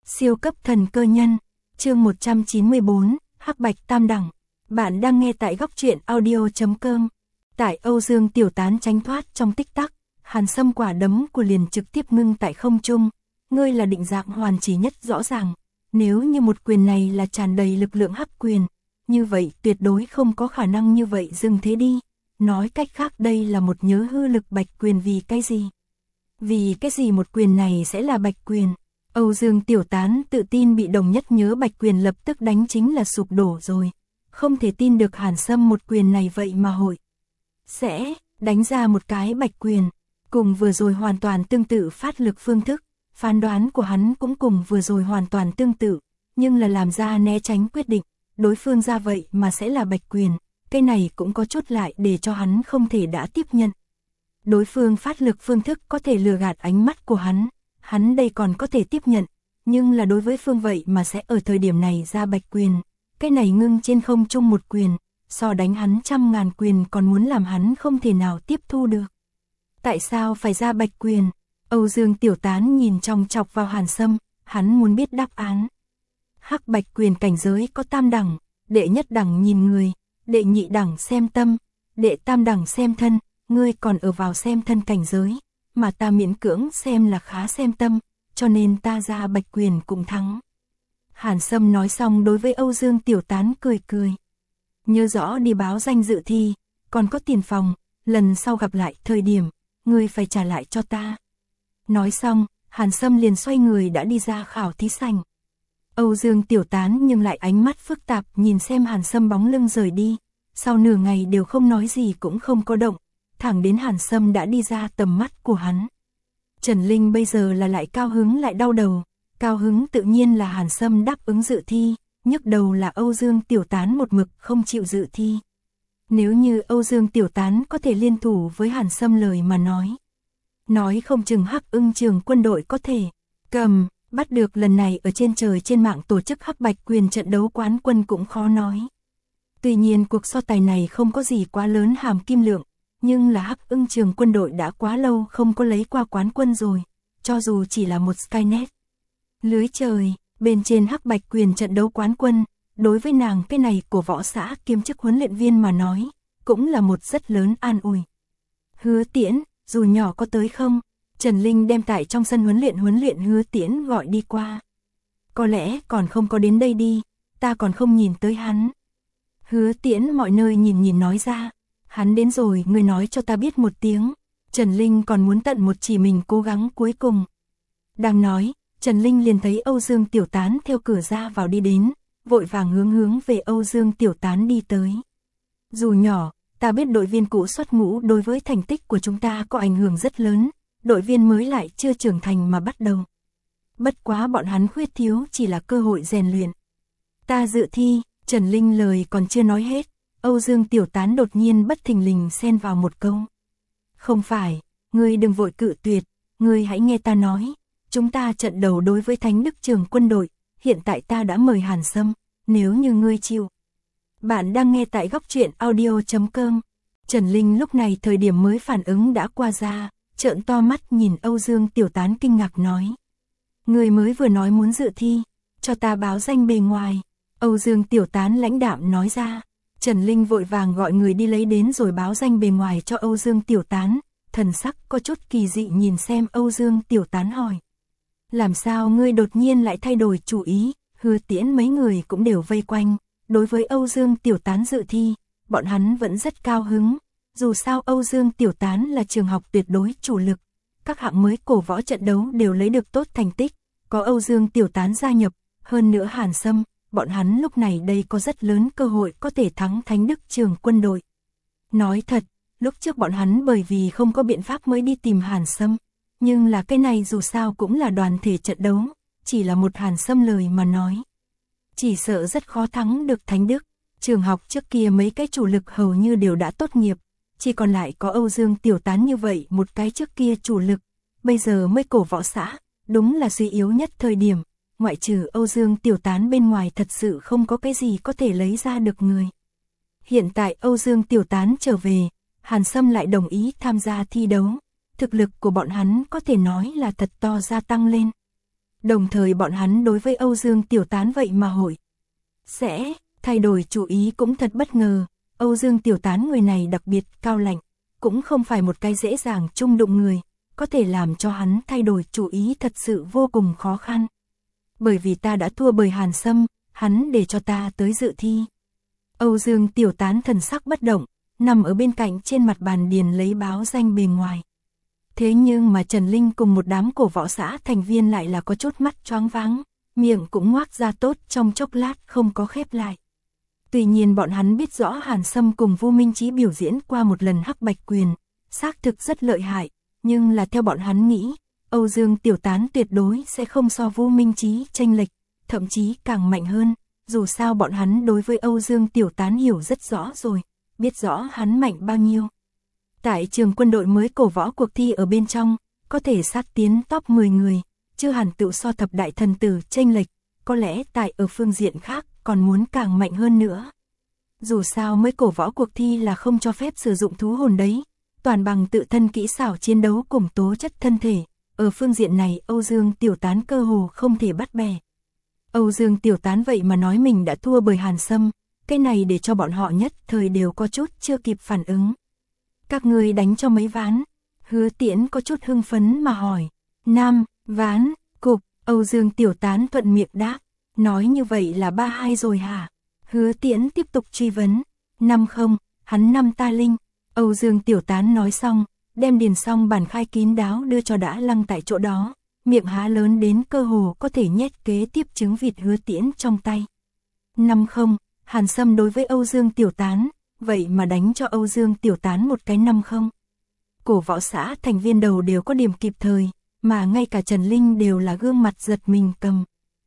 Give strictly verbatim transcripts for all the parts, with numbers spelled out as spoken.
Siêu cấp thần cơ nhân, chương một trăm chín mươi bốn, Hắc Bạch Tam Đẳng. Bạn đang nghe tại góc truyện audio chấm com. Tại Âu Dương Tiểu Tán tránh thoát trong tích tắc, Hàn Sâm quả đấm của liền trực tiếp ngưng tại không trung. Ngươi là định dạng hoàn chỉ nhất rõ ràng. Nếu như một quyền này là tràn đầy lực lượng hắc quyền, như vậy tuyệt đối không có khả năng như vậy dừng thế đi. Nói cách khác đây là một nhớ hư lực bạch quyền vì cái gì? Vì cái gì một quyền này sẽ là bạch quyền? Âu Dương Tiểu Tán tự tin bị đồng nhất nhớ bạch quyền lập tức đánh chính là sụp đổ rồi. Không thể tin được Hàn Sâm một quyền này vậy mà hội sẽ đánh ra một cái bạch quyền. Cùng vừa rồi hoàn toàn tương tự phát lực phương thức, phán đoán của hắn cũng cùng vừa rồi hoàn toàn tương tự, nhưng là làm ra né tránh quyết định, đối phương ra vậy mà sẽ là bạch quyền, cái này cũng có chút lại để cho hắn không thể đã tiếp nhận. Đối phương phát lực phương thức có thể lừa gạt ánh mắt của hắn, hắn đây còn có thể tiếp nhận, nhưng là đối với phương vậy mà sẽ ở thời điểm này ra bạch quyền, cái này ngưng trên không trung một quyền, so đánh hắn trăm ngàn quyền còn muốn làm hắn không thể nào tiếp thu được. Tại sao phải ra bạch quyền? Âu Dương Tiểu Tán nhìn trong chọc vào Hàn Sâm, hắn muốn biết đáp án. Hắc bạch quyền cảnh giới có tam đẳng, đệ nhất đẳng nhìn người, đệ nhị đẳng xem tâm, đệ tam đẳng xem thân, ngươi còn ở vào xem thân cảnh giới, mà ta miễn cưỡng xem là khá xem tâm, cho nên ta ra bạch quyền cũng thắng. Hàn Sâm nói xong đối với Âu Dương Tiểu Tán cười cười. Nhớ rõ đi báo danh dự thi, còn có tiền phòng, lần sau gặp lại thời điểm, ngươi phải trả lại cho ta. Nói xong, Hàn Sâm liền xoay người đã đi ra khảo thí sảnh. Âu Dương Tiểu Tán nhưng lại ánh mắt phức tạp nhìn xem Hàn Sâm bóng lưng rời đi, sau nửa ngày đều không nói gì cũng không có động, thẳng đến Hàn Sâm đã đi ra tầm mắt của hắn. Trần Linh bây giờ là lại cao hứng lại đau đầu, cao hứng tự nhiên là Hàn Sâm đáp ứng dự thi, nhức đầu là Âu Dương Tiểu Tán một mực không chịu dự thi. Nếu như Âu Dương Tiểu Tán có thể liên thủ với Hàn Sâm lời mà nói, nói không chừng Hắc Ưng Trường quân đội có thể cầm bắt được lần này ở trên trời trên mạng tổ chức Hắc Bạch quyền trận đấu quán quân cũng khó nói. Tuy nhiên cuộc so tài này không có gì quá lớn hàm kim lượng, nhưng là Hắc Ưng Trường quân đội đã quá lâu không có lấy qua quán quân rồi, cho dù chỉ là một Skynet. Lưới trời, bên trên Hắc Bạch quyền trận đấu quán quân, đối với nàng cái này của võ xã kiêm chức huấn luyện viên mà nói, cũng là một rất lớn an ủi. Hứa Tiễn, dù nhỏ có tới không? Trần Linh đem tại trong sân huấn luyện huấn luyện Hứa Tiễn gọi đi qua. Có lẽ còn không có đến đây đi, ta còn không nhìn tới hắn. Hứa Tiễn mọi nơi nhìn nhìn nói ra, hắn đến rồi ngươi nói cho ta biết một tiếng. Trần Linh còn muốn tận một chỉ mình cố gắng cuối cùng. Đang nói, Trần Linh liền thấy Âu Dương Tiểu Tán theo cửa ra vào đi đến, vội vàng hướng hướng về Âu Dương Tiểu Tán đi tới. Dù nhỏ, ta biết đội viên cũ xuất ngũ đối với thành tích của chúng ta có ảnh hưởng rất lớn, đội viên mới lại chưa trưởng thành mà bắt đầu. Bất quá bọn hắn khuyết thiếu chỉ là cơ hội rèn luyện. Ta dự thi, Trần Linh lời còn chưa nói hết, Âu Dương Tiểu Tán đột nhiên bất thình lình xen vào một câu. Không phải, ngươi đừng vội cự tuyệt, ngươi hãy nghe ta nói, chúng ta trận đầu đối với Thánh Đức Trường quân đội, hiện tại ta đã mời Hàn Sâm, nếu như ngươi chịu. Bạn đang nghe tại góc truyện audio chấm com. Trần Linh lúc này thời điểm mới phản ứng đã qua ra, trợn to mắt nhìn Âu Dương Tiểu Tán kinh ngạc nói. Người mới vừa nói muốn dự thi, cho ta báo danh bề ngoài. Âu Dương Tiểu Tán lãnh đạm nói ra. Trần Linh vội vàng gọi người đi lấy đến rồi báo danh bề ngoài cho Âu Dương Tiểu Tán, thần sắc có chút kỳ dị nhìn xem Âu Dương Tiểu Tán hỏi. Làm sao ngươi đột nhiên lại thay đổi chủ ý? Hứa Tiễn mấy người cũng đều vây quanh, đối với Âu Dương Tiểu Tán dự thi, bọn hắn vẫn rất cao hứng, dù sao Âu Dương Tiểu Tán là trường học tuyệt đối chủ lực, các hạng mới cổ võ trận đấu đều lấy được tốt thành tích, có Âu Dương Tiểu Tán gia nhập, hơn nữa Hàn Sâm, bọn hắn lúc này đây có rất lớn cơ hội có thể thắng Thánh Đức Trường quân đội. Nói thật, lúc trước bọn hắn bởi vì không có biện pháp mới đi tìm Hàn Sâm, nhưng là cái này dù sao cũng là đoàn thể trận đấu, chỉ là một Hàn Sâm lời mà nói. Chỉ sợ rất khó thắng được Thánh Đức, trường học trước kia mấy cái chủ lực hầu như đều đã tốt nghiệp, chỉ còn lại có Âu Dương Tiểu Tán như vậy một cái trước kia chủ lực, bây giờ mới cổ võ xã, đúng là suy yếu nhất thời điểm, ngoại trừ Âu Dương Tiểu Tán bên ngoài thật sự không có cái gì có thể lấy ra được người. Hiện tại Âu Dương Tiểu Tán trở về, Hàn Sâm lại đồng ý tham gia thi đấu, thực lực của bọn hắn có thể nói là thật to gia tăng lên. Đồng thời bọn hắn đối với Âu Dương Tiểu Tán vậy mà hội sẽ thay đổi chủ ý cũng thật bất ngờ. Âu Dương Tiểu Tán người này đặc biệt cao lạnh, cũng không phải một cái dễ dàng chung đụng người, có thể làm cho hắn thay đổi chủ ý thật sự vô cùng khó khăn. Bởi vì ta đã thua bởi Hàn Sâm, hắn để cho ta tới dự thi. Âu Dương Tiểu Tán thần sắc bất động, nằm ở bên cạnh trên mặt bàn điền lấy báo danh bề ngoài. Thế nhưng mà Trần Linh cùng một đám cổ võ xã thành viên lại là có chút mắt choáng váng, miệng cũng ngoác ra tốt trong chốc lát không có khép lại. Tuy nhiên bọn hắn biết rõ Hàn Sâm cùng Vu Minh Chí biểu diễn qua một lần hắc bạch quyền, xác thực rất lợi hại, nhưng là theo bọn hắn nghĩ, Âu Dương Tiểu Tán tuyệt đối sẽ không so Vu Minh Chí chênh lệch, thậm chí càng mạnh hơn, dù sao bọn hắn đối với Âu Dương Tiểu Tán hiểu rất rõ rồi, biết rõ hắn mạnh bao nhiêu. Tại trường quân đội mới cổ võ cuộc thi ở bên trong, có thể sát tiến top mười người, chưa hẳn tự so thập đại thần tử chênh lệch, có lẽ tại ở phương diện khác còn muốn càng mạnh hơn nữa. Dù sao mới cổ võ cuộc thi là không cho phép sử dụng thú hồn đấy, toàn bằng tự thân kỹ xảo chiến đấu cùng tố chất thân thể, ở phương diện này Âu Dương Tiểu Tán cơ hồ không thể bắt bẻ. Âu Dương Tiểu Tán vậy mà nói mình đã thua bởi Hàn Sâm, cái này để cho bọn họ nhất thời đều có chút chưa kịp phản ứng. Các người đánh cho mấy ván? Hứa Tiễn có chút hưng phấn mà hỏi. Năm ván, cục, Âu Dương Tiểu Tán thuận miệng đáp. Nói như vậy là ba hai rồi hả? Hứa Tiễn tiếp tục truy vấn. Năm không, hắn năm ta linh. Âu Dương Tiểu Tán nói xong, đem điền xong bản khai kín đáo đưa cho đã lăng tại chỗ đó, miệng há lớn đến cơ hồ có thể nhét kế tiếp trứng vịt Hứa Tiễn trong tay. Năm không, Hàn Sâm đối với Âu Dương Tiểu Tán, vậy mà đánh cho Âu Dương Tiểu Tán một cái năm không. Cổ võ xã thành viên đầu đều có điểm kịp thời, mà ngay cả Trần Linh đều là gương mặt giật mình cầm.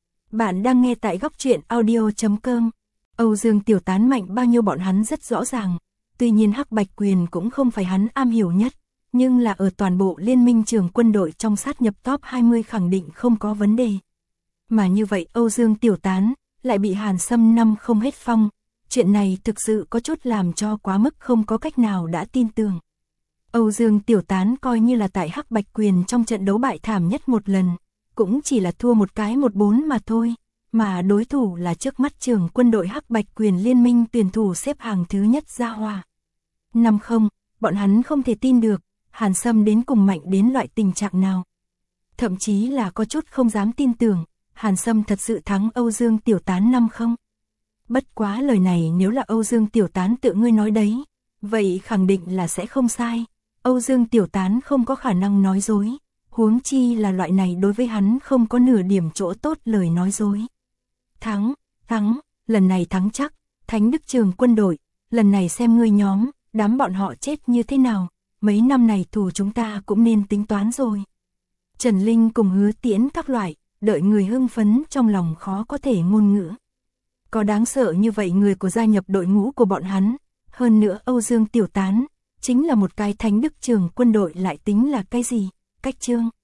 Bạn đang nghe tại góc truyện audio chấm com. Âu Dương Tiểu Tán mạnh bao nhiêu bọn hắn rất rõ ràng, tuy nhiên hắc bạch quyền cũng không phải hắn am hiểu nhất, nhưng là ở toàn bộ liên minh trường quân đội trong sát nhập top hai mươi khẳng định không có vấn đề. Mà như vậy Âu Dương Tiểu Tán lại bị Hàn Sâm năm không hết phong, chuyện này thực sự có chút làm cho quá mức không có cách nào đã tin tưởng. Âu Dương Tiểu Tán coi như là tại hắc bạch quyền trong trận đấu bại thảm nhất một lần, cũng chỉ là thua một cái một bốn mà thôi, mà đối thủ là trước mắt trường quân đội hắc bạch quyền liên minh tuyển thủ xếp hàng thứ nhất Gia Hòa. Năm không, bọn hắn không thể tin được, Hàn Sâm đến cùng mạnh đến loại tình trạng nào. Thậm chí là có chút không dám tin tưởng, Hàn Sâm thật sự thắng Âu Dương Tiểu Tán năm không. Bất quá lời này nếu là Âu Dương Tiểu Tán tự ngươi nói đấy, vậy khẳng định là sẽ không sai. Âu Dương Tiểu Tán không có khả năng nói dối, huống chi là loại này đối với hắn không có nửa điểm chỗ tốt lời nói dối. Thắng, thắng, lần này thắng chắc, Thánh Đức Trường quân đội, lần này xem ngươi nhóm, đám bọn họ chết như thế nào, mấy năm này thù chúng ta cũng nên tính toán rồi. Trần Linh cùng Hứa Tiễn các loại, đợi người hưng phấn trong lòng khó có thể ngôn ngữ. Có đáng sợ như vậy người của gia nhập đội ngũ của bọn hắn, hơn nữa Âu Dương Tiểu Tán, chính là một cái Thánh Đức Trường quân đội lại tính là cái gì, cách chương.